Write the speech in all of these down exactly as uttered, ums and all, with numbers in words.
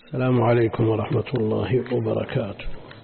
السلام عليكم ورحمة الله وبركاته.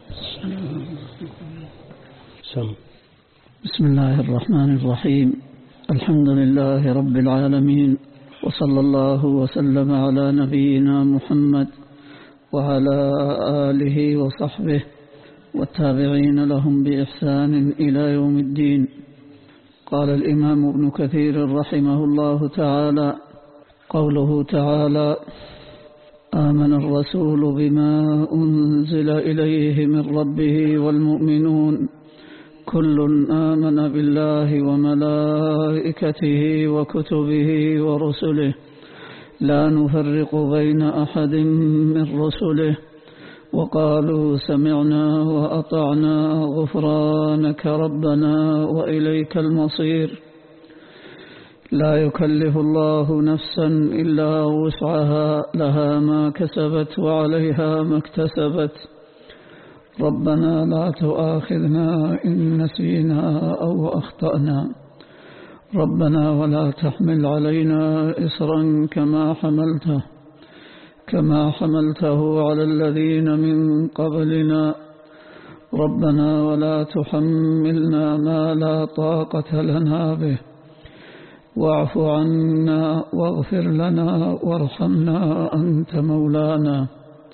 سم. بسم الله الرحمن الرحيم. الحمد لله رب العالمين، وصلى الله وسلم على نبينا محمد وعلى آله وصحبه والتابعين لهم بإحسان إلى يوم الدين. قال الإمام ابن كثير رحمه الله تعالى: قوله تعالى: آمن الرسول بما أنزل إليه من ربه والمؤمنون كل آمن بالله وملائكته وكتبه ورسله لا نفرق بين أحد من رسله وقالوا سمعنا وأطعنا غفرانك ربنا وإليك المصير. لا يكلف الله نفسا إلا وسعها، لها ما كسبت وعليها ما اكتسبت. ربنا لا تؤاخذنا إن نسينا أو أخطأنا. ربنا ولا تحمل علينا إصرا كما حملته كما حملته على الذين من قبلنا. ربنا ولا تحملنا ما لا طاقة لنا به، واعف عنا واغفر لنا وارحمنا أنت مولانا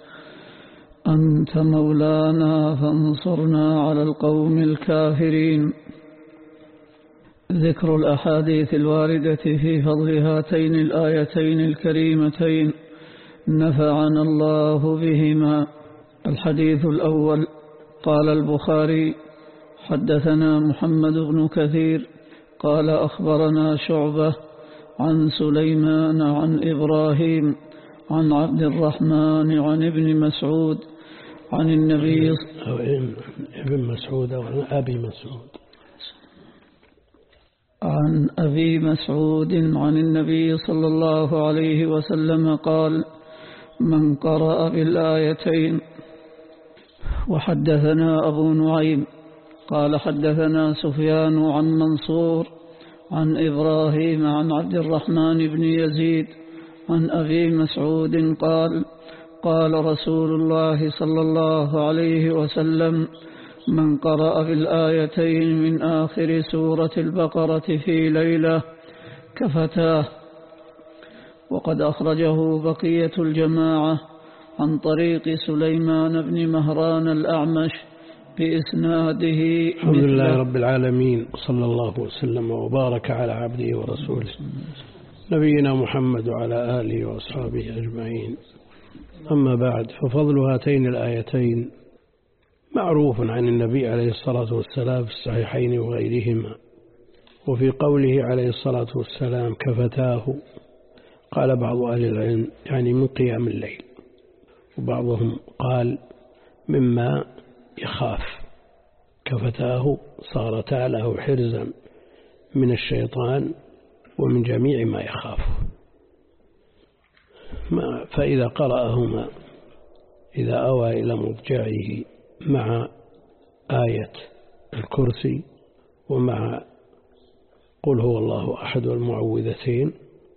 أنت مولانا فانصرنا على القوم الكافرين. ذكر الأحاديث الواردة في فضل هاتين الآيتين الكريمتين نفعنا الله بهما. الحديث الأول: قال البخاري: حدثنا محمد بن كثير قال أخبرنا شعبة عن سليمان عن إبراهيم عن عبد الرحمن عن ابن مسعود عن النبي ابن مسعود أو أبي مسعود عن أبي مسعود عن النبي صلى الله عليه وسلم قال: من قرأ بالآيتين. وحدثنا أبو نعيم قال حدثنا سفيان عن منصور عن إبراهيم عن عبد الرحمن بن يزيد عن أبي مسعود قال: قال رسول الله صلى الله عليه وسلم: من قرأ بالآيتين من آخر سورة البقرة في ليلة كفتاه. وقد أخرجه بقية الجماعة عن طريق سليمان بن مهران الأعمش بإسناده. الحمد لله رب العالمين، صلى الله وسلم وبارك على عبده ورسوله نبينا محمد وعلى آله وأصحابه أجمعين. أما بعد، ففضل هاتين الآيتين معروف عن النبي عليه الصلاة والسلام في الصحيحين وغيرهما. وفي قوله عليه الصلاة والسلام كفتاه، قال بعض أهل العلم يعني من قيام الليل، وبعضهم قال مما يخاف. كفتاه صارتا له حرزا من الشيطان ومن جميع ما يخافه. فإذا قرأهما إذا أوى إلى مضجعه مع آية الكرسي ومع قل هو الله أحد والمعوذتين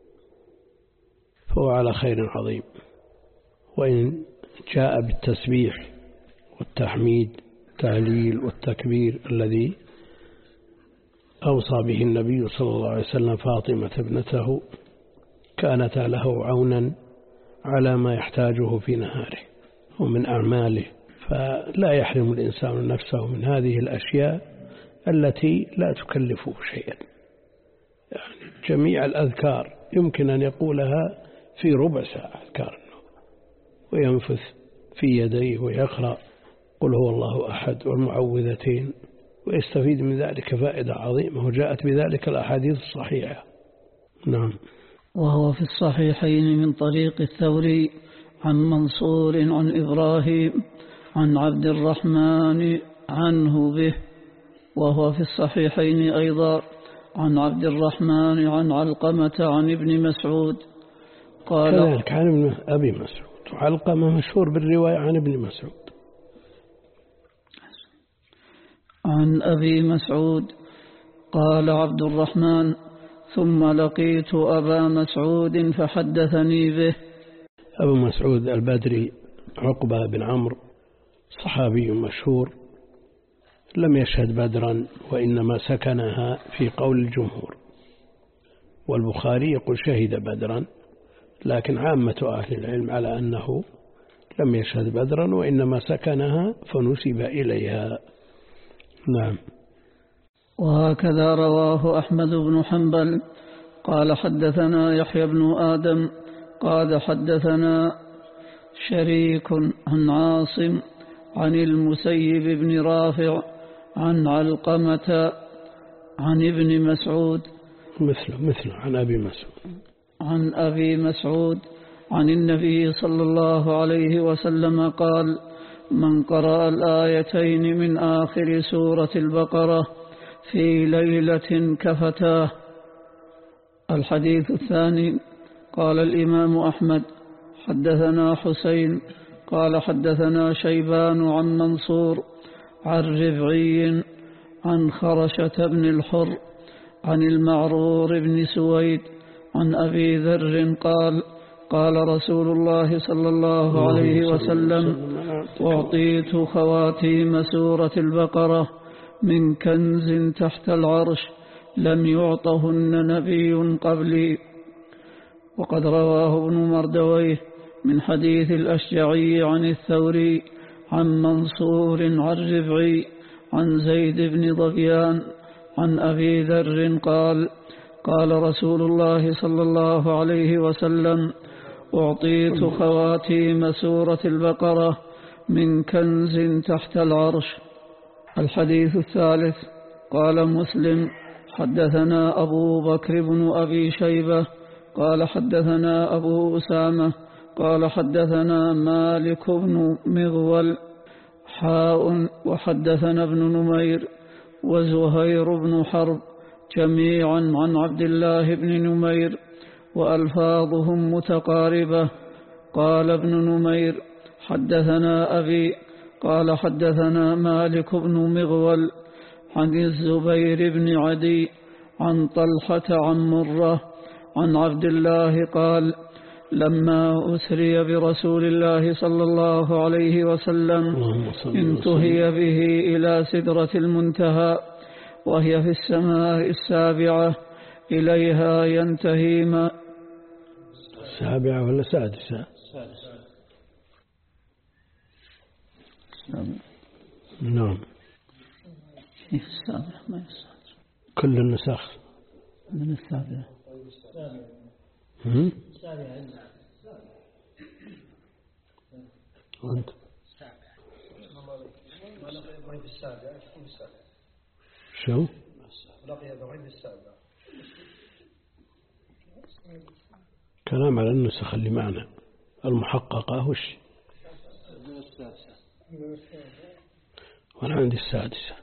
فهو على خير عظيم. وإن جاء بالتسبيح والتحميد التهليل والتكبير الذي أوصى به النبي صلى الله عليه وسلم فاطمة ابنته كانتا له عونا على ما يحتاجه في نهاره ومن أعماله. فلا يحرم الإنسان نفسه من هذه الأشياء التي لا تكلفه شيئا. يعني جميع الأذكار يمكن أن يقولها في ربع ساعة أذكار النوم، وينفث في يديه ويقرأ قل هو الله أحد والمعوذتين، ويستفيد من ذلك فائدة عظيمة، وجاءت بذلك الأحاديث الصحيحة. نعم. وهو في الصحيحين من طريق الثوري عن منصور عن إبراهيم عن عبد الرحمن عنه به. وهو في الصحيحين أيضا عن عبد الرحمن عن علقمة عن ابن مسعود قال كذلك عن ابن أبي مسعود، وعلقمة مشهور بالرواية عن ابن مسعود. عن أبي مسعود قال عبد الرحمن: ثم لقيت أبا مسعود فحدثني به. أبو مسعود البدري عقبة بن عمرو صحابي مشهور لم يشهد بدرا وإنما سكنها في قول الجمهور، والبخاري يقول شهد بدرا، لكن عامة أهل العلم على أنه لم يشهد بدرا وإنما سكنها فنسب إليها. نعم. وهكذا رواه أحمد بن حنبل قال حدثنا يحيى بن آدم قال حدثنا شريك عن عاصم عن المسيب بن رافع عن علقمة عن ابن مسعود مثله مثله عن أبي مسعود عن أبي مسعود عن النبي صلى الله عليه وسلم قال: من قرأ الآيتين من آخر سورة البقرة في ليلة كفتاه. الحديث الثاني. قال الإمام أحمد: حدثنا حسين قال حدثنا شيبان عن منصور عن ربعي عن خرشة بن الحر عن المعرور بن سويد عن أبي ذر قال: قال رسول الله صلى الله عليه وسلم: أعطيت خواتيم سورة البقرة من كنز تحت العرش لم يعطهن نبي قبلي. وقد رواه ابن مردويه من حديث الأشجعي عن الثوري عن منصور عن ربعي عن زيد بن ظبيان عن أبي ذر قال: قال رسول الله صلى الله عليه وسلم: أعطيت خواتيم سورة البقرة من كنز تحت العرش. الحديث الثالث. قال مسلم: حدثنا أبو بكر بن أبي شيبة قال حدثنا أبو أسامة قال حدثنا مالك بن مغول حاء وحدثنا ابن نمير وزهير بن حرب جميعا عن عبد الله بن نمير وألفاظهم متقاربة. قال ابن نمير: حدثنا أبي قال حدثنا مالك بن مغول عن الزبير بن عدي عن طلحة عن مرة عن عبد الله قال: لما أسري برسول الله صلى الله عليه وسلم انتهي به إلى سدرة المنتهى وهي في السماء السابعة إليها ينتهي ما السابعة ولا سادسة؟ نعم. السابعة ما السادسة. كل النسخ من السابعة. هم؟ وانت شو؟ كلام على النسخ اللي معنا المحققة وش؟ وأنا عندي السادسة.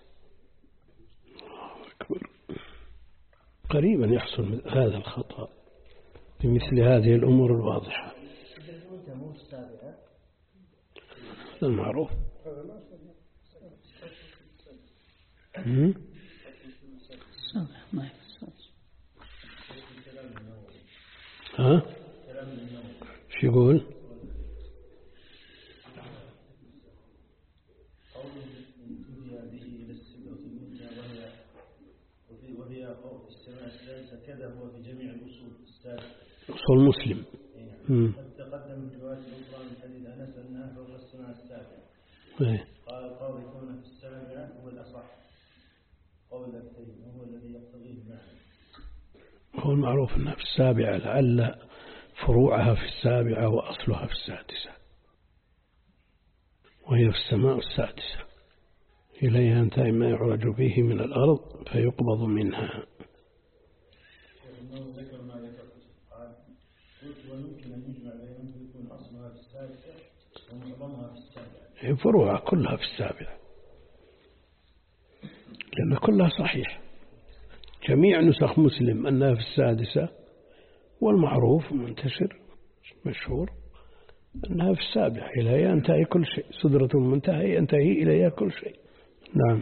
أكبر. قريبا يحصل هذا الخطأ بمثل هذه الأمور الواضحة. المعروف. ها؟ شو يقول؟ أصول مسلم. تقدم الرواية الأخرى من حديث أنس أنها فوق السماء السابعة. قال القول يكون في السابعة هو الأصح قول الكريم وهو الذي يقتضيه المعنى. هو المعروف أنها في السابعة، لعل فروعها في السابعة وأصلها في السادسة، وهي في السماء السادسة إليها ينتهي ما يعرج به من الأرض فيقبض منها. ذكر ما ذكرت قال قلت ويمكن أن يجمع بينهم يكون أصلها في السادسة ومعظمها في السابعة. فروعها كلها في السابعة لأن كلها صحيح. جميع نسخ مسلم أنها في السادسة، والمعروف منتشر مشهور أنها في السابعة إليها ينتهي كل شيء. سدرة المنتهى ينتهي إليها كل شيء. نعم.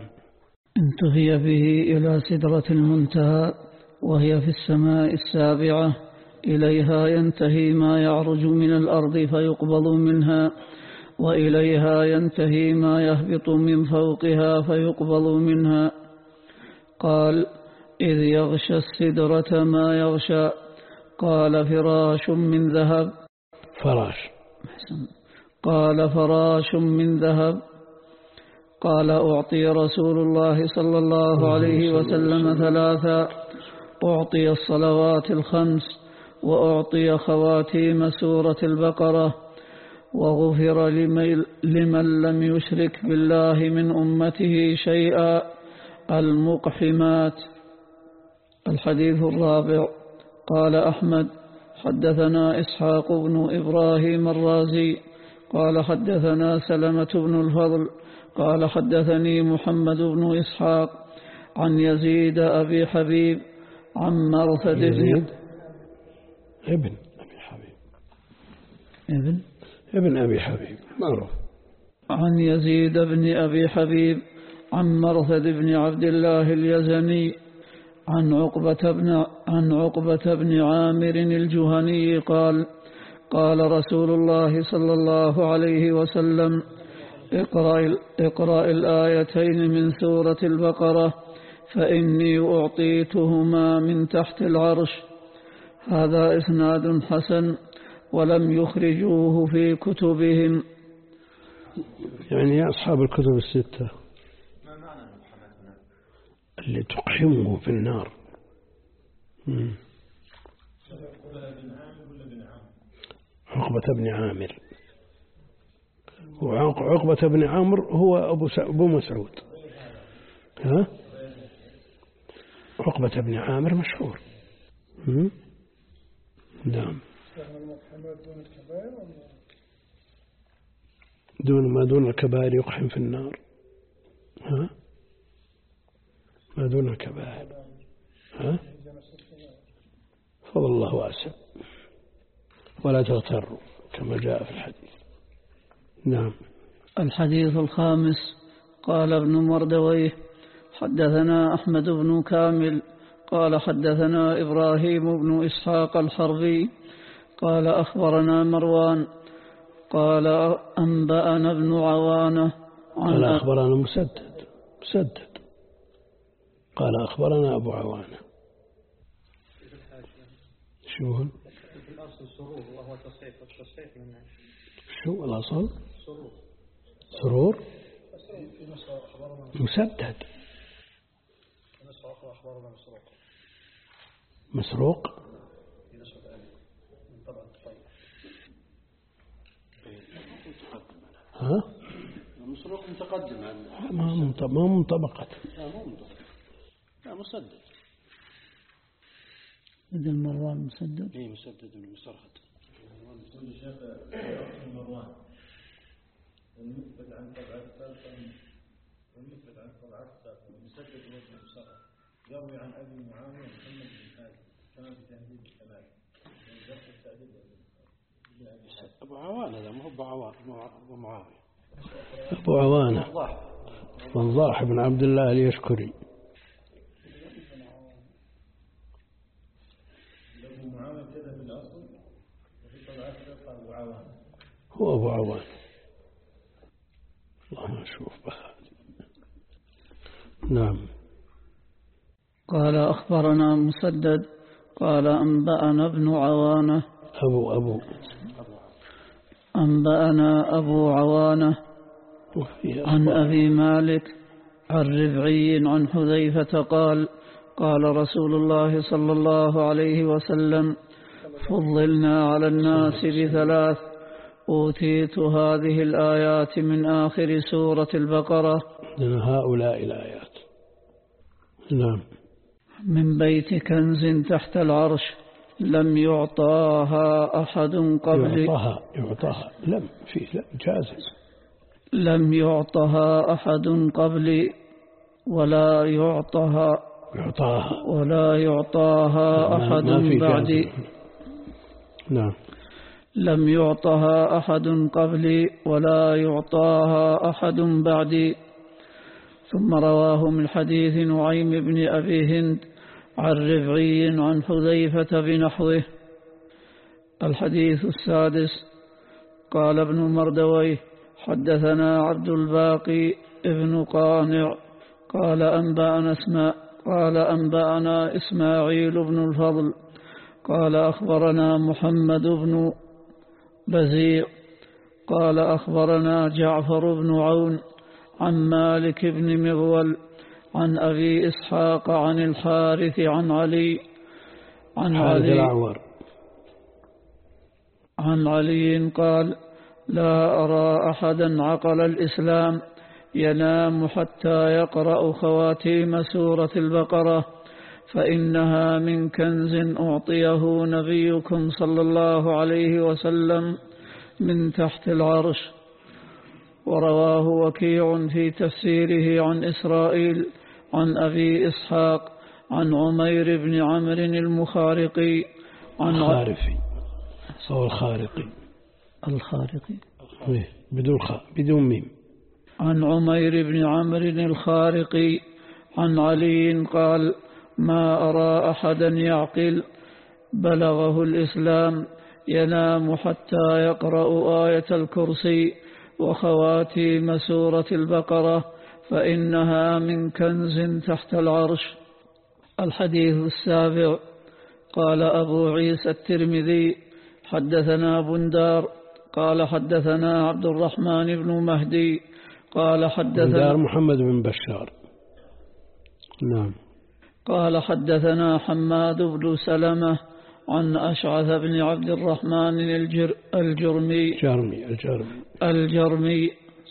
انتهي به إلى سدرة المنتهى وهي في السماء السابعة إليها ينتهي ما يعرج من الأرض فيقبض منها، وإليها ينتهي ما يهبط من فوقها فيقبض منها. قال: إذ يغشى السدرة ما يغشى. قال: فراش من ذهب. فراش. قال: فراش من ذهب. قال: أعطي رسول الله صلى الله عليه وسلم ثلاثا: أعطي الصلوات الخمس، وأعطي خواتيم سورة البقرة، وغفر لمن لم يشرك بالله من أمته شيئا المقحمات. الحديث الرابع. قال أحمد: حدثنا إسحاق بن إبراهيم الرازي قال حدثنا سلمة بن الفضل قال حدثني محمد بن إسحاق عن يزيد أبي حبيب عن مرثد يزيد ابن أبي حبيب ابن ابن أبي حبيب معروف. عن يزيد بن أبي حبيب عن مرثد بن عبد الله اليزني عن عقبة بن عن عقبة بن عامر الجهني قال: قال رسول الله صلى الله عليه وسلم: اقرأ, اقرأ الآيتين من سورة البقرة فإني أعطيتهما من تحت العرش. هذا إسناد حسن ولم يخرجوه في كتبهم. يعني يا أصحاب الكتب الستة اللي تقحمه في النار. مم. عقبة بن عامر، وعقبة بن عامر هو أبو, أبو مسعود. ها؟ عقبة بن عامر مشهور. مم. نعم. دون ما دون الكبائر يقحم في النار. ها؟ ما دون الكبائر. ها؟ فضل الله واسع ولا تغتروا كما جاء في الحديث. نعم. الحديث الخامس. قال ابن مردويه: حدثنا أحمد بن كامل قال حدثنا إبراهيم بن إسحاق الحربي قال أخبرنا مروان قال أنبأنا ابن عوانة قال أخبرنا مسدد مسدد قال أخبرنا أبو عوانة. شو الأصل سرور وهو تصحيح التصحيح من شو الأصل؟ سرور سرور مسدد مسروق. ها؟ مسروق متقدم ما ما منطبقت. لا مو منطبق. لا مسدد. بدل مروان مسدد. اي مسدد من مسرهد. كل شيخ مروان والمثبت عن طبعة الثالثة والمثبت عن طبعة الثالثة والمسدد وجه مسرهد يروي عن أبي معاوية محمد بن حاتم كما في تهذيب الكمال والجرح التأديب أبو عوان هذا مو أبو عوان أبو معاوية. أبو عوانة وضاح بن عبد الله اليشكري. هو أبو عوان. الله نشوف بها. نعم. قال أخبرنا مسدد قال أنبأنا ابن عوانة أبو أبو أنبأنا أبو عوانة عن أبي مالك عن ربعي عن حذيفة قال: قال رسول الله صلى الله عليه وسلم: فضلنا على الناس بثلاث: أوتيت هذه الآيات من آخر سورة البقرة. من هؤلاء الآيات. نعم. من بيت كنز تحت العرش لم يعطاها أحد قبل. يعطاها يعطاها لم فيه لم جازم. لم يعطها أحد قبل ولا يعطها يعطاها ولا يعطاها أحد بعد. نعم. لم يعطها أحد قبلي ولا يعطاها أحد بعدي. ثم رواه من حديث نعيم بن أبي هند عن ربعي عن حذيفة بنحوه. الحديث السادس. قال ابن مردويه حدثنا عبد الباقي ابن قانع قال أنبأنا اسماء قال أنبأنا إسماعيل بن الفضل قال أخبرنا محمد بن بزيع قال أخبرنا جعفر بن عون عن مالك بن مغول عن أبي إسحاق عن الحارث عن علي عن علي عن علي قال لا أرى أحدا عقل الإسلام ينام حتى يقرأ خواتيم سورة البقرة فإنها من كنز أعطيه نبيكم صلى الله عليه وسلم من تحت العرش. ورواه وكيع في تفسيره عن إسرائيل عن أبي إسحاق عن عمير بن عمرو المخارقي عن الخارفي صو الخارقي الخارقي بدون خاء بدون ميم عن عمير بن عمرو الخارقي عن علي قال ما أرى أحدا يعقل بلغه الإسلام ينام حتى يقرأ آية الكرسي وخواتيم سورة البقرة فإنها من كنز تحت العرش. الحديث السابع. قال أبو عيسى الترمذي حدثنا بندار قال حدثنا عبد الرحمن بن مهدي قال حدثنا بندار محمد بن بشار. نعم. قال حدثنا حماد بن سلمة عن أشعث بن عبد الرحمن الجر الجرمي جرمي الجرمي الجرمي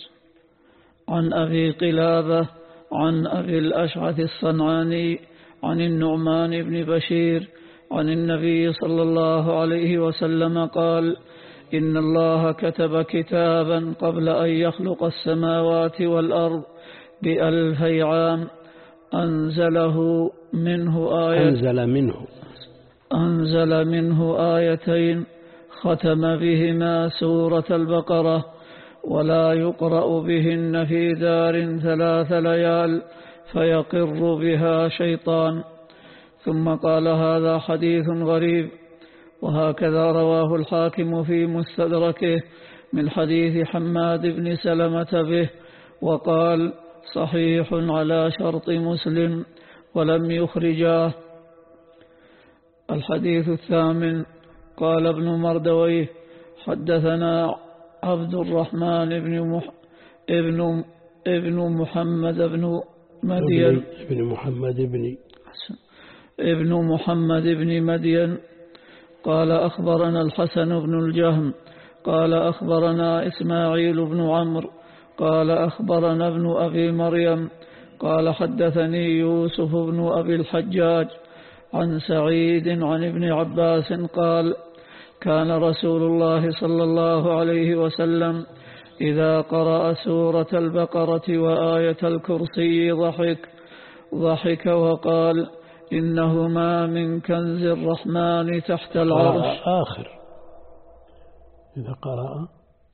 عن أبي قلابة عن أبي الأشعث الصنعاني عن النعمان بن بشير عن النبي صلى الله عليه وسلم قال إن الله كتب كتابا قبل أن يخلق السماوات والأرض بألفي عام أنزله منه آية أنزل منه أنزل منه آيتين ختم بهما سورة البقرة ولا يقرأ بهن في دار ثلاث ليال فيقر بها شيطان. ثم قال هذا حديث غريب. وهكذا رواه الحاكم في مستدركه من حديث حماد بن سلمة به وقال صحيح على شرط مسلم ولم يخرجاه. الحديث الثامن. قال ابن مردويه حدثنا عبد الرحمن بن مح... ابن ابن محمد بن مدين ابن محمد بن ابن محمد بن مدين قال أخبرنا الحسن بن الجهم قال أخبرنا إسماعيل بن عمرو قال أخبرنا ابن أبي مريم قال حدثني يوسف بن أبي الحجاج عن سعيد عن ابن عباس قال كان رسول الله صلى الله عليه وسلم إذا قرأ سورة البقرة وآية الكرسي ضحك ضحك وقال إنهما من كنز الرحمن تحت العرش. آخر إذا قرأ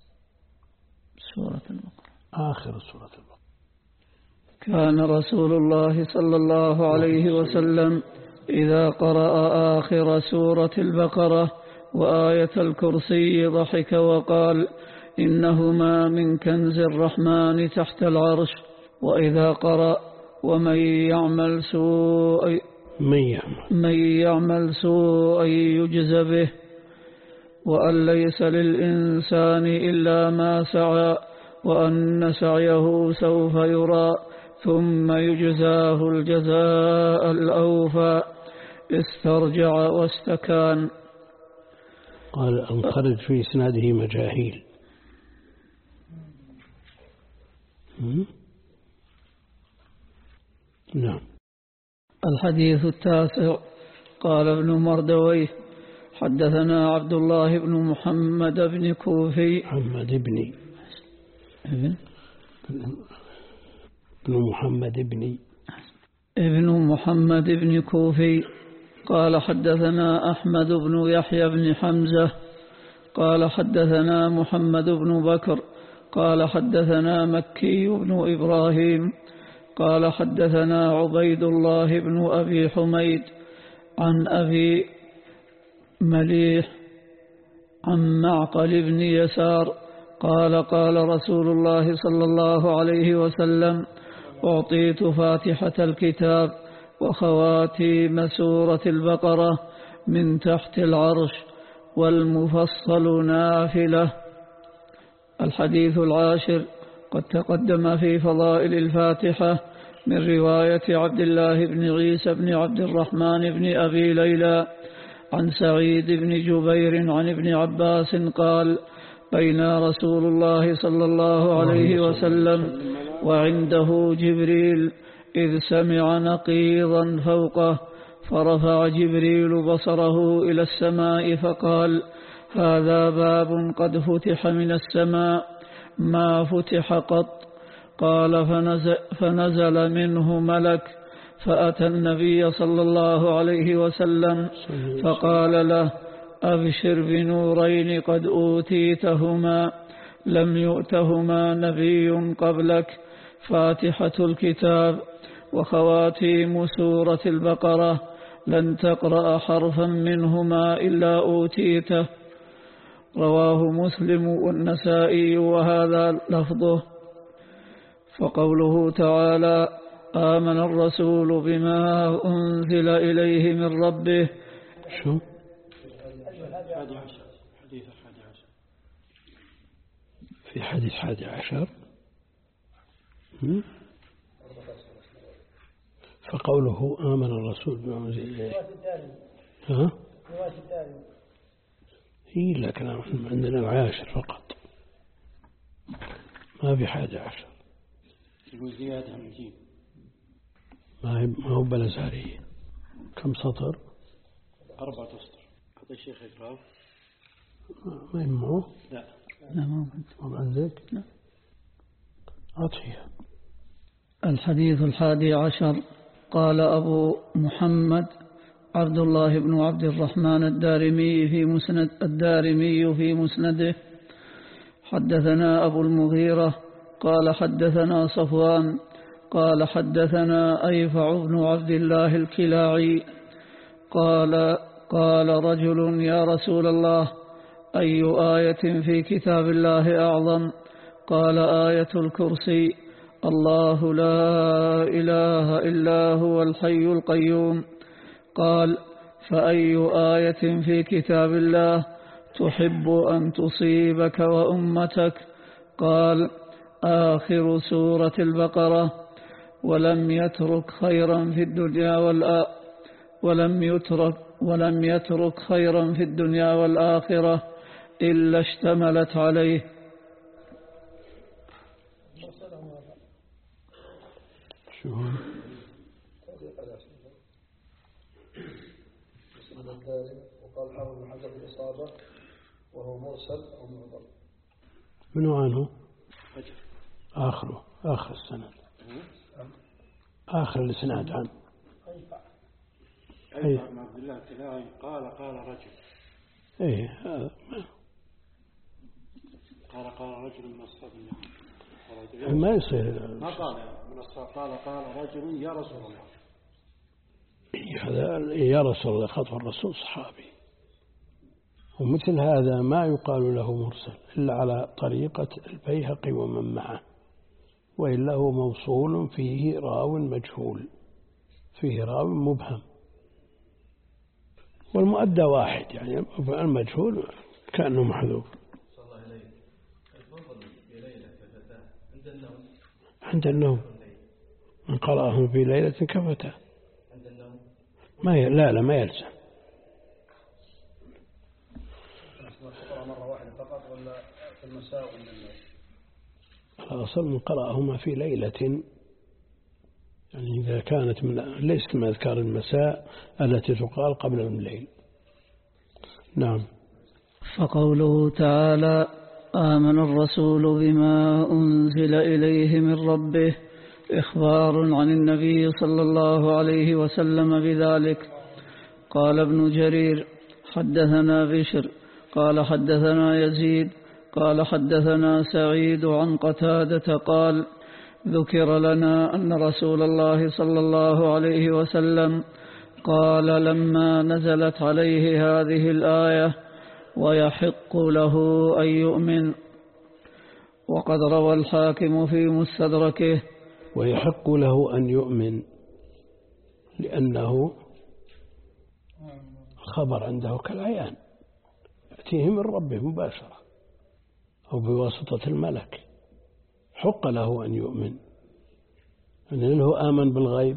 سورة البقرة آخر سورة البقرة. كان رسول الله صلى الله عليه وسلم إذا قرأ آخر سورة البقرة وآية الكرسي ضحك وقال إنهما من كنز الرحمن تحت العرش. وإذا قرأ ومن يعمل سوء من يعمل, من يعمل سوء يجز به وأن ليس للإنسان إلا ما سعى وأن سعيه سوف يرى ثم يجزاه الجزاء الأوفى استرجع واستكان. قال انخرج في إسناده مجاهيل. نعم. الحديث التاسع. قال ابن مردويه حدثنا عبد الله بن محمد بن كوفي محمد بن ابن محمد بن ابن محمد بن كوفي قال حدثنا أحمد بن يحيى بن حمزة قال حدثنا محمد بن بكر قال حدثنا مكي بن إبراهيم قال حدثنا عبيد الله بن أبي حميد عن أبي مليح عن معقل بن يسار قال قال رسول الله صلى الله عليه وسلم: أعطيت فاتحة الكتاب وخواتيم سورة البقرة من تحت العرش والمفصل نافلة. الحديث العاشر قد تقدم في فضائل الفاتحة من رواية عبد الله بن عيسى بن عبد الرحمن بن أبي ليلى عن سعيد بن جبير عن ابن عباس قال: بين رسول الله صلى الله عليه وسلم وعنده جبريل إذ سمع نقيضا فوقه، فرفع جبريل بصره إلى السماء فقال: هذا باب قد فتح من السماء ما فتح قط. قال: فنزل, فنزل منه ملك فأتى النبي صلى الله عليه وسلم فقال له: أبشر بنورين قد أوتيتهما لم يؤتهما نبي قبلك، فاتحة الكتاب وخواتيم سورة البقرة، لن تقرأ حرفا منهما إلا أوتيته. رواه مسلم والنسائي وهذا لفظه. فقوله تعالى: آمن الرسول بما أنزل إليه من ربه. شو؟ حديث الحادي عشر. في حديث حادي عشر. فقوله آمن الرسول بما أنزل إليه. ها؟ هي لكن عندنا عاشر فقط، ما في حادي عشر. يقول زيادة من جيب، ما هو بلزارية. كم سطر؟ أربعة أسطر. هذا الشيخ إكرام ما يمعه؟ لا لا ما هو عندك؟ لا. أطفيها. الحديث الحادي عشر قال أبو محمد عبد الله بن عبد الرحمن الدارمي في مسند الدارمي في مسنده: حدثنا أبو المغيرة قال حدثنا صفوان قال حدثنا أيفع بن عبد الله الكلاعي قال قال رجل: يا رسول الله، أي آية في كتاب الله أعظم؟ قال: آية الكرسي، الله لا إله إلا هو الحي القيوم. قال: فأي آية في كتاب الله تحب أن تصيبك وأمتك؟ قال: آخر سورة البقرة. ولم يترك خيرا في الدنيا والآخرة ولم يترك ولم يترك خيرا في الدنيا والآخرة إلا اشتملت عليه. شو وقال حافظ بن حجر الإصابة وهو مرسل أو معضل. منو عنه؟ آخره آخر السند، آخر الإسناد عنه. أي عبد الله الكلاعي قال قال رجل. إيه هذا قال قال رجل من أصحاب النبي ما يصير. ما قال من أصحاب، قال قال رجل يا رسول الله. هذا يا رسول الله، خطف الرسول صحابي، ومثل هذا ما يقال له مرسل إلا على طريقة البيهقي ومن معه، وإلا هو موصول فيه راو مجهول، فيه راو مبهم، والمؤدى واحد، يعني المجهول كأنه محذوف. عند النوم من قرأه في ليلة كفتاه. ما ي... لا لا ما يلزم. مرة واحدة فقط ولا في المساء ولا الليل؟ الأصل من قرأهما في ليلة، يعني إذا كانت من ليست من أذكار المساء التي تقال قبل الليل. نعم. فقوله تعالى: آمن الرسول بما أنزل إليه من ربه، إخبار عن النبي صلى الله عليه وسلم بذلك. قال ابن جرير: حدثنا بشر قال حدثنا يزيد قال حدثنا سعيد عن قتادة قال: ذكر لنا أن رسول الله صلى الله عليه وسلم قال لما نزلت عليه هذه الآية: ويحق له أن يؤمن. وقد روى الحاكم في مستدركه. ويحق له أن يؤمن لأنه خبر عنده كالعيان يأتيه من ربه مباشرة أو بواسطة الملك. حق له أن يؤمن يعني له آمن بالغيب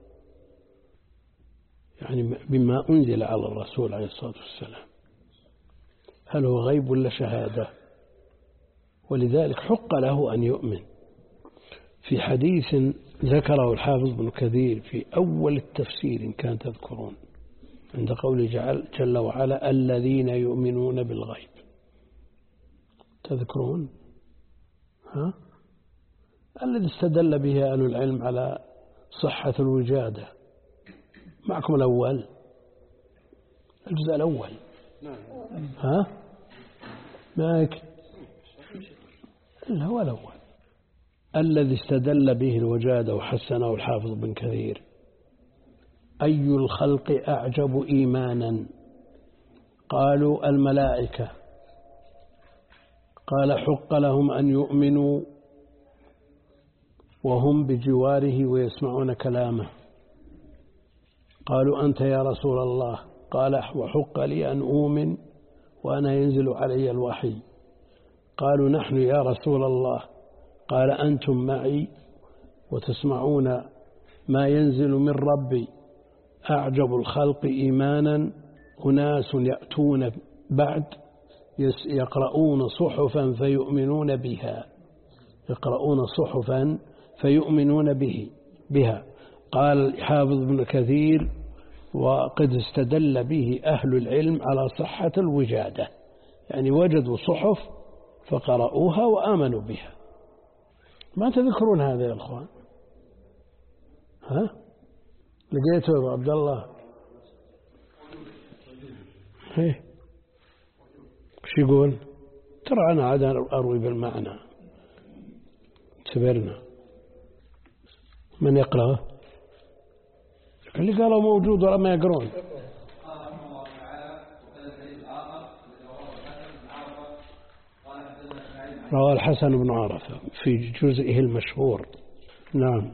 يعني بما أنزل على الرسول عليه الصلاة والسلام، هل هو غيب ولا شهادة؟ ولذلك حق له أن يؤمن. في حديث ذكره الحافظ بن كثير في أول التفسير إن كان تذكرون عند قوله جل وعلا الذين يؤمنون بالغيب، تذكرون ها؟ الذي استدل به أهل العلم على صحة الوجادة. معكم الأول الجزء الأول ها معك هو الأول الذي استدل به الوجادة وحسنه الحافظ بن كثير. أي الخلق أعجب إيمانا؟ قالوا الملائكة. قال حق لهم أن يؤمنوا وهم بجواره ويسمعون كلامه. قالوا أنت يا رسول الله؟ قال وحق لي أن أؤمن وأنا ينزل علي الوحي. قالوا نحن يا رسول الله؟ قال أنتم معي وتسمعون ما ينزل من ربي. أعجب الخلق إيمانا أناس يأتون بعد يقرؤون صحفا فيؤمنون بها يقرؤون صحفا فيؤمنون به بها. قال الحافظ بن كثير وقد استدل به أهل العلم على صحة الوجادة، يعني وجدوا صحف فقرأوها وآمنوا بها. ما تذكرون هذا يا أخوان؟ ها لقيته يا عبد الله؟ ايه وش يقول؟ ترى أنا عاد أروي بالمعنى سبرنا. من يقرأ؟ اللي قالوا موجود ولا ما يقرون؟ رواه الحسن بن عرفة في جزئه المشهور. نعم.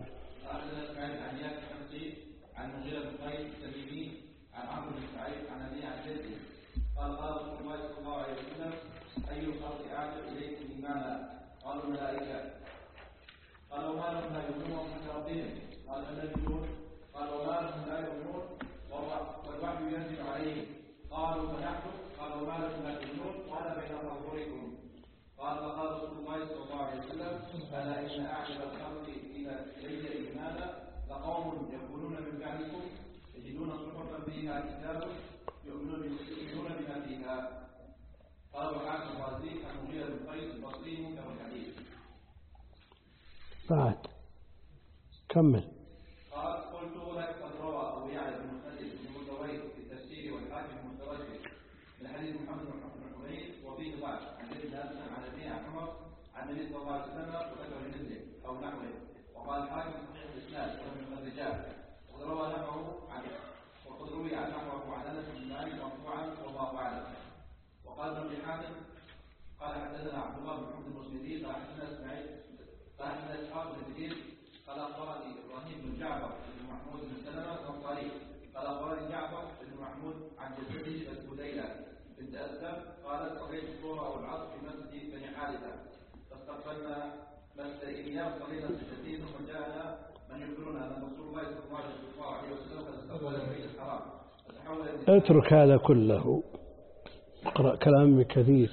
بعد كمل. قال قلت لك قد روى أبو يعلى بن مخلد بن مدويه في التفسير والحاكم المتوجه من حديث محمد بن حميد وفيه ضعف عن ابن أسلم عن ابن عمر عن النبي صلى الله عليه وسلم وذكر بمثله أو نحوه. وقال الحاكم صحيح الإسناد ومن الرجال وقد روى نحوه عن وقد روي عن نحوه عن أنس بن مالك مرفوعا والله أعلم. وقال ابن حاتم قال حدثنا عبد الله بن محمد المسندي قال حدثنا اسماعيل قال حدثنا إسحاق بن كثير قال أخبرني إبراهيم بن جعفر بن محمود بن سلمة الأنصاري قال أخبرني جعفر بن محمود عن جدته البديلة بنت أسلم قالت صليت الظهر أو العصر في مسجد بني حارثة فاستقبلنا مسجد إياه صلينا سجدتين ثم جاءنا من يخبرنا أن رسول الله صلى الله عليه وسلم قد استقبل البيت الحرام فتحول. اترك هذا كله اقرأ كلام كثير.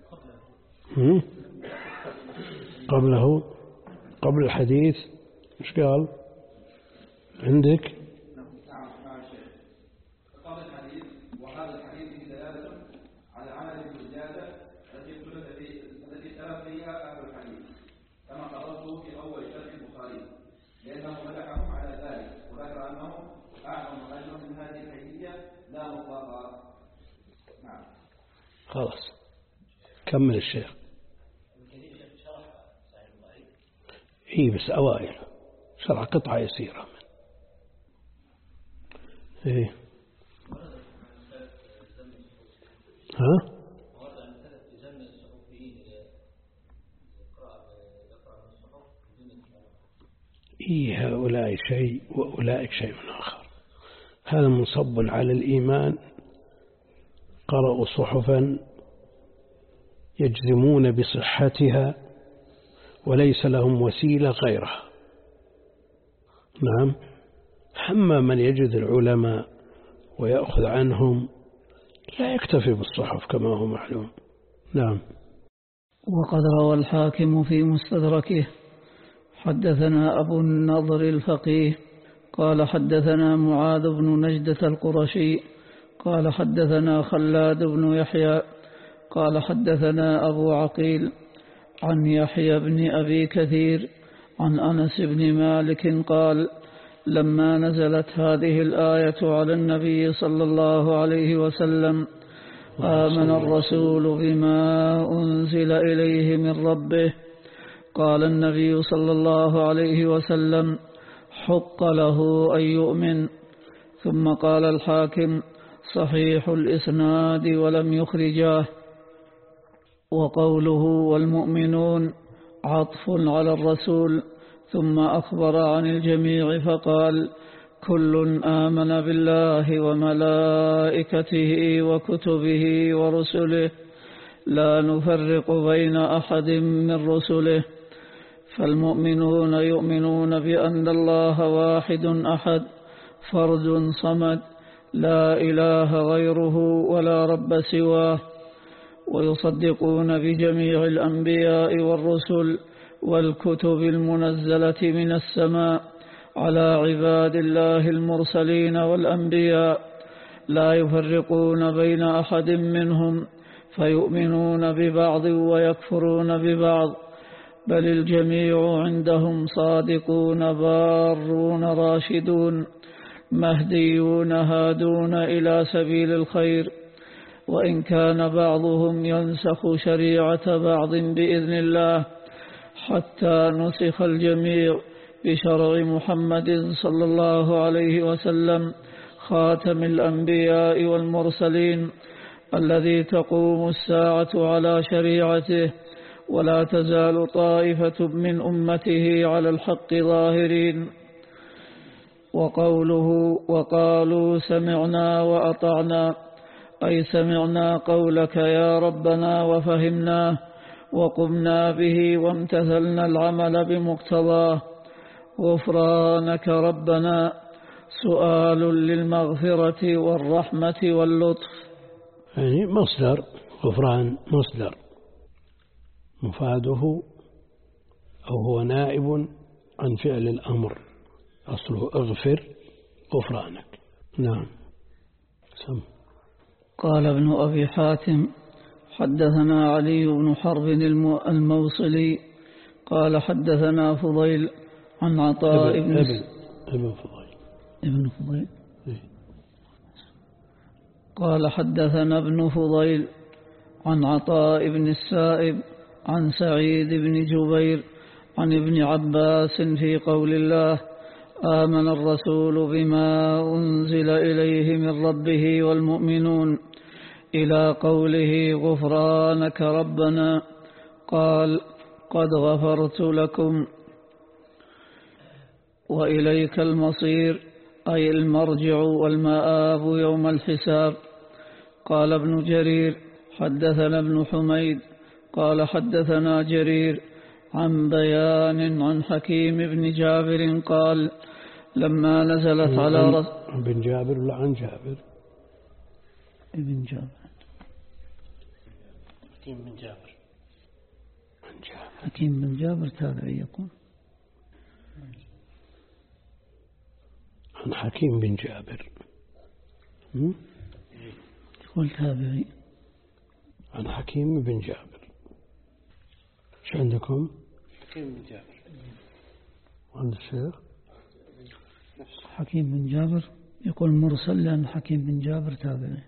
قبله قبل الحديث ايش قال عندك؟ قال الحديث وهذا الحديث دلالة على عمل الوجادة التي اختلف التي اختلف فيها أهل الحديث كما قررته في أول شرح البخاري لأنه مدحهم على ذلك وذكر أنه أعظم أجر من هذه الحديثية لا مطلقا. نعم خلاص كمل الشيخ. إيه بس أوائل شرع قطعة يسيرة من إيه ها إيه هؤلاء شيء وأولئك شيء آخر. هذا منصب على الإيمان، قرأوا صحفا يجزمون بصحتها وليس لهم وسيلة غيرها. نعم. أما من يجد العلماء ويأخذ عنهم لا يكتفي بالصحف كما هو معلوم. نعم. وقد روى الحاكم في مستدركه حدثنا أبو النضر الفقيه قال حدثنا معاذ بن نجدة القرشي قال حدثنا خلاد بن يحيى قال حدثنا أبو عقيل عن يحيى بن أبي كثير عن أنس بن مالك قال لما نزلت هذه الآية على النبي صلى الله عليه وسلم آمن الرسول بما أنزل إليه من ربه قال النبي صلى الله عليه وسلم حق له أن يؤمن. ثم قال الحاكم صحيح الإسناد ولم يخرجاه. وقوله والمؤمنون عطف على الرسول ثم أخبر عن الجميع فقال كل آمن بالله وملائكته وكتبه ورسله لا نفرق بين أحد من رسله. فالمؤمنون يؤمنون بأن الله واحد أحد فرد صمد لا إله غيره ولا رب سواه، ويصدقون بجميع الأنبياء والرسل والكتب المنزلة من السماء على عباد الله المرسلين والأنبياء لا يفرقون بين أحد منهم فيؤمنون ببعض ويكفرون ببعض، بل الجميع عندهم صادقون بارون راشدون مهديون هادون إلى سبيل الخير، وإن كان بعضهم ينسخ شريعة بعض بإذن الله حتى نسخ الجميع بشرع محمد صلى الله عليه وسلم خاتم الأنبياء والمرسلين الذي تقوم الساعة على شريعته، ولا تزال طائفة من أمته على الحق ظاهرين. وقوله وقالوا سمعنا وأطعنا أي سمعنا قولك يا ربنا وفهمناه وقمنا به وامتثلنا العمل بمقتضاه. غفرانك ربنا سؤال للمغفرة والرحمة واللطف. يعني مصدر غفران مصدر مفاده أو هو نائب عن فعل الأمر، أصله اغفر غفرانك. نعم. سم. قال ابن أبي حاتم حدثنا علي بن حرب الموصلي قال حدثنا فضيل عن عطاء ابن, ابن, ابن, ابن فضيل ابن فضيل قال حدثنا ابن فضيل عن عطاء بن السائب عن سعيد بن جبير عن ابن عباس في قول الله آمن الرسول بما أنزل إليه من ربه والمؤمنون إلى قوله غفرانك ربنا قال قد غفرت لكم وإليك المصير أي المرجع والمآب يوم الحساب. قال ابن جرير حدثنا ابن حميد قال حدثنا جرير عن بيان عن حكيم بن جابر قال لما نزلت على رسول بن جابر ولا عن جابر ابن جابر حكيم بن جابر عن جابر حكيم بن جابر تابعي يكون عن حكيم بن جابر يقول تابعي عن حكيم بن جابر. ايش عندكم؟ حكيم بن جابر عند الشيخ حكيم بن جابر يقول مرسل لأن حكيم بن جابر تابعي.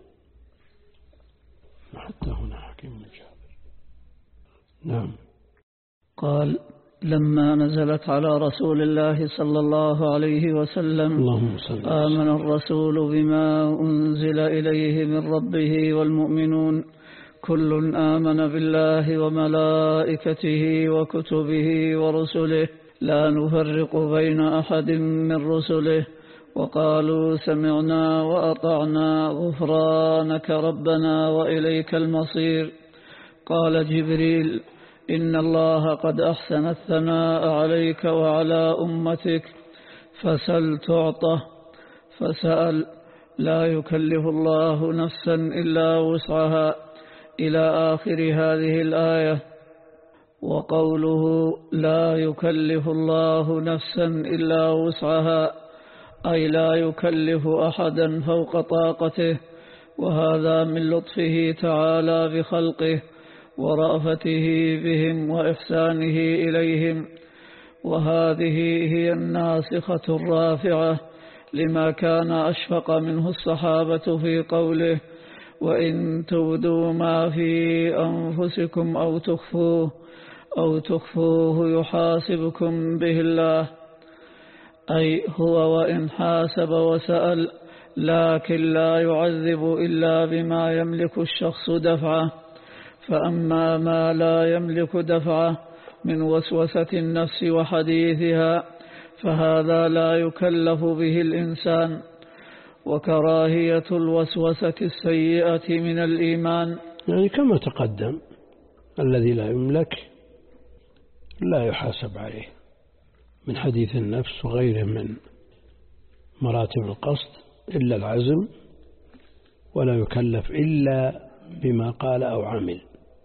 حتى هنا حكيم بن جابر. نعم. قال لما نزلت على رسول الله صلى الله عليه وسلم اللهم صل آمن الرسول بما أنزل إليه من ربه والمؤمنون كل آمن بالله وملائكته وكتبه ورسله لا نفرق بين أحد من رسله وقالوا سمعنا وأطعنا غفرانك ربنا وإليك المصير. قال جبريل: إن الله قد أحسن الثناء عليك وعلى أمتك فسل تعطه. فسأل: لا يكلف الله نفسا إلا وسعها إلى آخر هذه الآية. وقوله لا يكلف الله نفسا إلا وسعها أي لا يكلف أحدا فوق طاقته، وهذا من لطفه تعالى بخلقه ورأفته بهم وإحسانه إليهم. وهذه هي الناسخة الرافعة لما كان أشفق منه الصحابة في قوله: وإن تبدوا ما في أنفسكم أو تخفوه أو تخفوه يحاسبكم به الله، أي هو وإن حاسب وسأل لكن لا يعذب إلا بما يملك الشخص دفعه. فأما ما لا يملك دفعه من وسوسة النفس وحديثها فهذا لا يكلف به الإنسان. وكراهية الوسوسة السيئة من الإيمان، يعني كما تقدم الذي لا يملك لا يحاسب عليه من حديث النفس وغيره من مراتب القصد إلا العزم، ولا يكلف إلا بما قال أو عمل.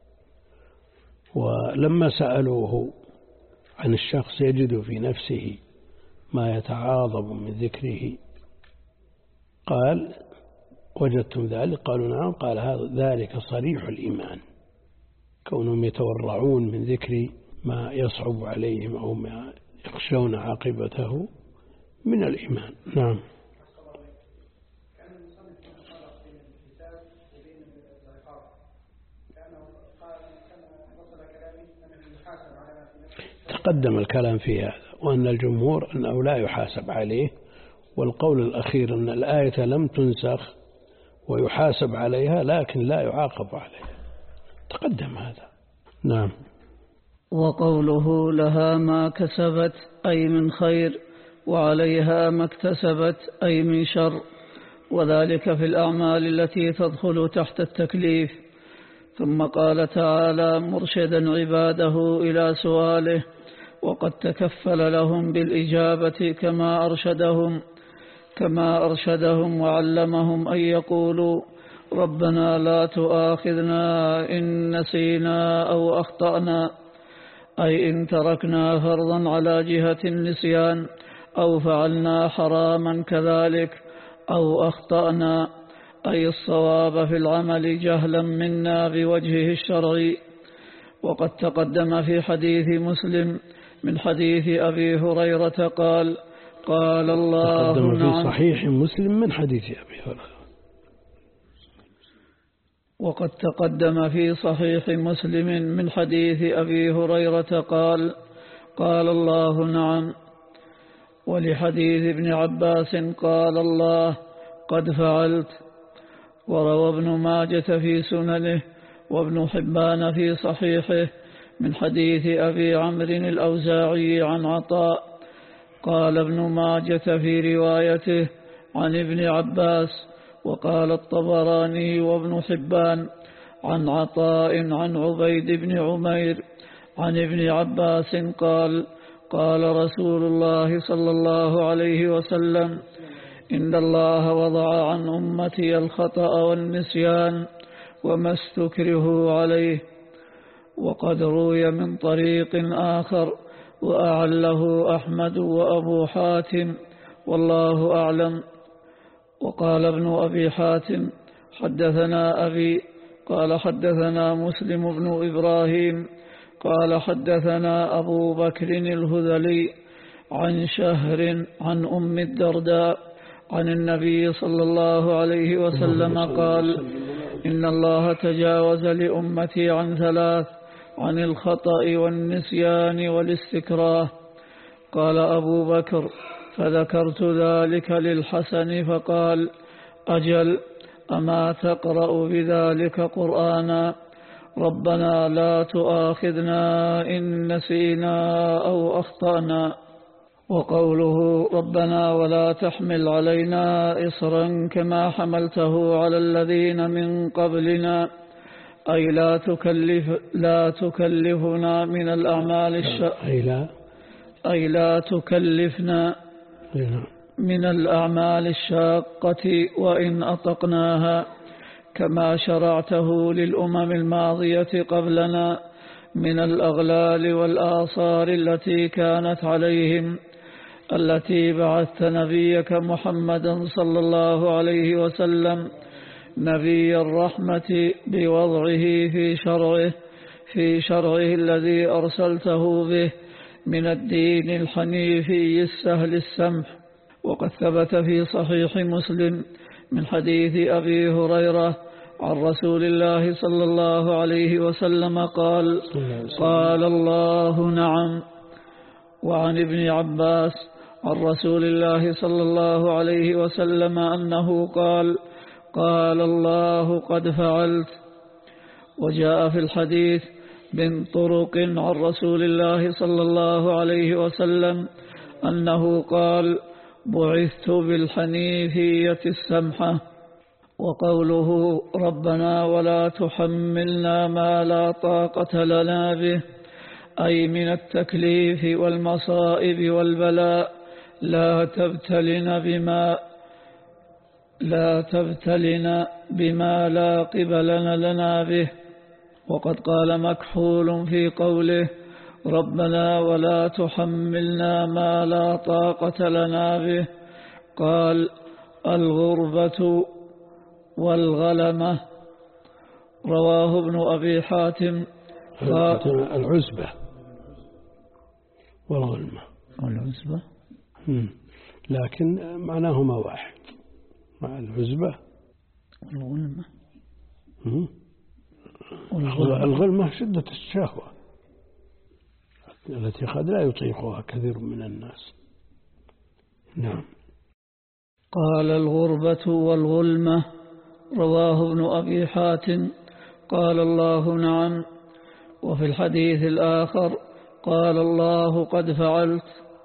ولما سألوه عن الشخص يجد في نفسه ما يتعاظم من ذكره قال: وجدتم ذلك؟ قالوا نعم. قال: هذا ذلك صريح الإيمان، كونهم يتورعون من ذكر ما يصعب عليهم أو ما يخشون عاقبته من الإيمان. نعم. تقدم الكلام في هذا، وأن الجمهور أنه لا يحاسب عليه، والقول الأخير أن الآية لم تنسخ ويحاسب عليها لكن لا يعاقب عليها. تقدم هذا. نعم. وقوله لها ما كسبت أي من خير، وعليها ما اكتسبت أي من شر، وذلك في الأعمال التي تدخل تحت التكليف. ثم قال تعالى مرشدا عباده إلى سؤاله: وقد تكفل لهم بالإجابة كما أرشدهم كما أرشدهم وعلمهم أن يقولوا ربنا لا تؤاخذنا إن نسينا أو أخطأنا، أي إن تركنا فرضا على جهة النسيان أو فعلنا حراما كذلك أو أخطأنا، أي الصواب في العمل جهلا منا بوجهه الشرعي. وقد تقدم في حديث مسلم من حديث أبي هريرة قال: قال الله تقدم نعم. في صحيح مسلم من حديث أبي هريرة. وقد تقدم في صحيح مسلم من حديث أبي هريرة قال: قال الله نعم. ولحديث ابن عباس قال الله قد فعلت. وروى ابن ماجة في سننه وابن حبان في صحيحه من حديث أبي عمرو الأوزاعي عن عطاء قال ابن ماجة في روايته عن ابن عباس، وقال الطبراني وابن حبان عن عطاء عن عبيد بن عمير عن ابن عباس قال: قال رسول الله صلى الله عليه وسلم: إن الله وضع عن أمتي الخطأ والنسيان وما استكرهوا عليه. وقد روي من طريق آخر وأعله أحمد وأبو حاتم والله أعلم. وقال ابن أبي حاتم: حدثنا أبي قال حدثنا مسلم بن إبراهيم قال حدثنا أبو بكر الهذلي عن شهر عن أم الدرداء عن النبي صلى الله عليه وسلم قال: إن الله تجاوز لأمتي عن ثلاث: عن الخطأ والنسيان والاستكراه. قال أبو بكر: فذكرت ذلك للحسن فقال: أجل، أما تقرأ بذلك قرآنا؟ ربنا لا تؤاخذنا إن نسينا أو أخطأنا. وقوله ربنا ولا تحمل علينا إصرا كما حملته على الذين من قبلنا، أي لا تكلف لا تكلفنا من الأعمال الشاقة أي لا أي لا تكلفنا من الأعمال الشاقة وإن أطقناها، كما شرعته للأمم الماضية قبلنا من الأغلال والآثار التي كانت عليهم، التي بعثت نبيك محمدا صلى الله عليه وسلم نبي الرحمة بوضعه في شرعه في شرعه الذي أرسلته به من الدين الحنيفي السهل السمح. وقد ثبت في صحيح مسلم من حديث أبي هريرة عن رسول الله صلى الله عليه وسلم قال: قال الله نعم. وعن ابن عباس عن رسول الله صلى الله عليه وسلم أنه قال: قال الله قد فعلت. وجاء في الحديث من طرق عن رسول الله صلى الله عليه وسلم أنه قال: بعثت بالحنيفية السمحة. وقوله ربنا ولا تحملنا ما لا طاقة لنا به، أي من التكليف والمصائب والبلاء، لا تبتلنا بما لا تبتلنا بما لا قبل لنا به. وقد قال مكحول في قوله ربنا ولا تحملنا ما لا طاقة لنا به، قال: الغربة والغلمة. رواه ابن أبي حاتم. العزبة والغلمة العزبة لكن معناهما واحد، مع العزبة والغلمة. الغلمة شدة الشهوة التي قد لا يطيقها كثير من الناس. نعم. قال: الغربة والغلمة. رواه ابن أبي حاتم. قال الله نعم. وفي الحديث الآخر قال الله قد فعلت.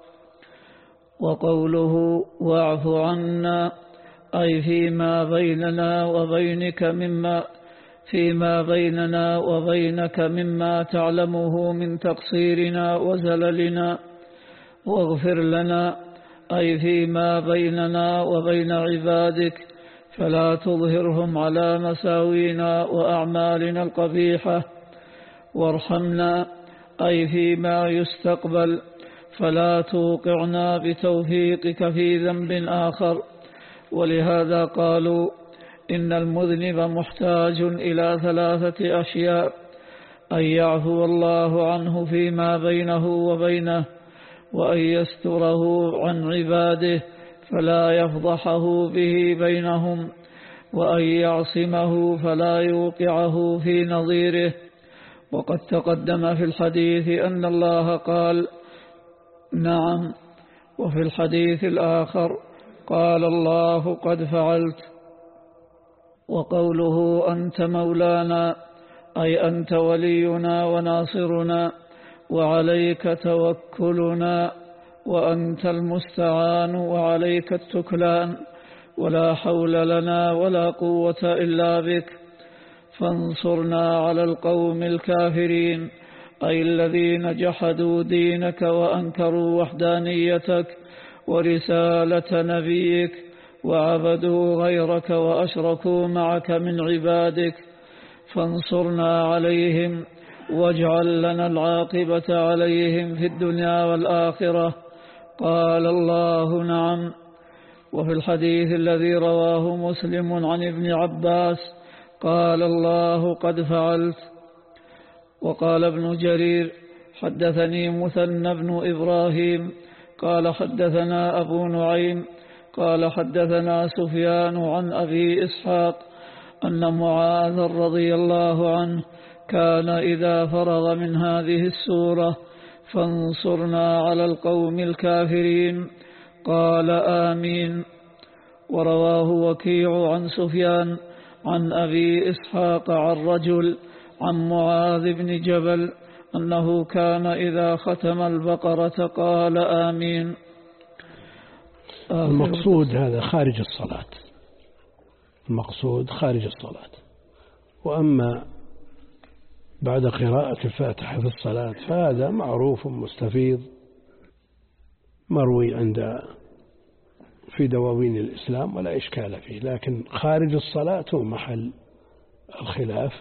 وقوله واعف عنا، أي فيما بيننا وبينك مما فيما بيننا وبينك مما تعلمه من تقصيرنا وزللنا، واغفر لنا، أي فيما بيننا وبين عبادك، فلا تظهرهم على مساوينا وأعمالنا القبيحة. وارحمنا، أي فيما يستقبل، فلا توقعنا بتوفيقك في ذنب آخر. ولهذا قالوا إن المذنب محتاج إلى ثلاثة أشياء: أن يعفو الله عنه فيما بينه وبينه، وأن يستره عن عباده فلا يفضحه به بينهم، وأن يعصمه فلا يوقعه في نظيره. وقد تقدم في الحديث أن الله قال نعم، وفي الحديث الآخر قال الله قد فعلت. وقوله أنت مولانا، أي أنت ولينا وناصرنا، وعليك توكلنا، وأنت المستعان وعليك التكلان، ولا حول لنا ولا قوة إلا بك، فانصرنا على القوم الكافرين، أي الذين جحدوا دينك وأنكروا وحدانيتك ورسالة نبيك، وعبدوا غيرك وأشركوا معك من عبادك، فانصرنا عليهم، واجعل لنا العاقبة عليهم في الدنيا والآخرة. قال الله نعم. وفي الحديث الذي رواه مسلم عن ابن عباس قال الله قد فعلت. وقال ابن جرير حدثني مثنى بن إبراهيم قال حدثنا أبو نعيم قال حدثنا سفيان عن أبي إسحاق أن معاذ رضي الله عنه كان إذا فرغ من هذه السورة فانصرنا على القوم الكافرين قال آمين. ورواه وكيع عن سفيان عن أبي إسحاق عن رجل عن معاذ بن جبل أنه كان إذا ختم البقرة قال آمين. المقصود هذا خارج الصلاة، المقصود خارج الصلاة. وأما بعد قراءة الفاتحة في الصلاة فهذا معروف مستفيض مروي عند في دواوين الإسلام ولا إشكال فيه، لكن خارج الصلاة هو محل الخلاف.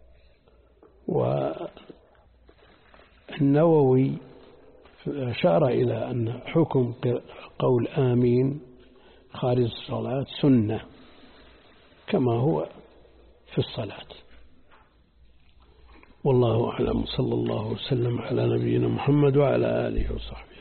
والنووي أشار إلى أن حكم قول آمين خارج الصلاة سنة كما هو في الصلاة. والله أعلم. صلى الله وسلم على نبينا محمد وعلى آله وصحبه.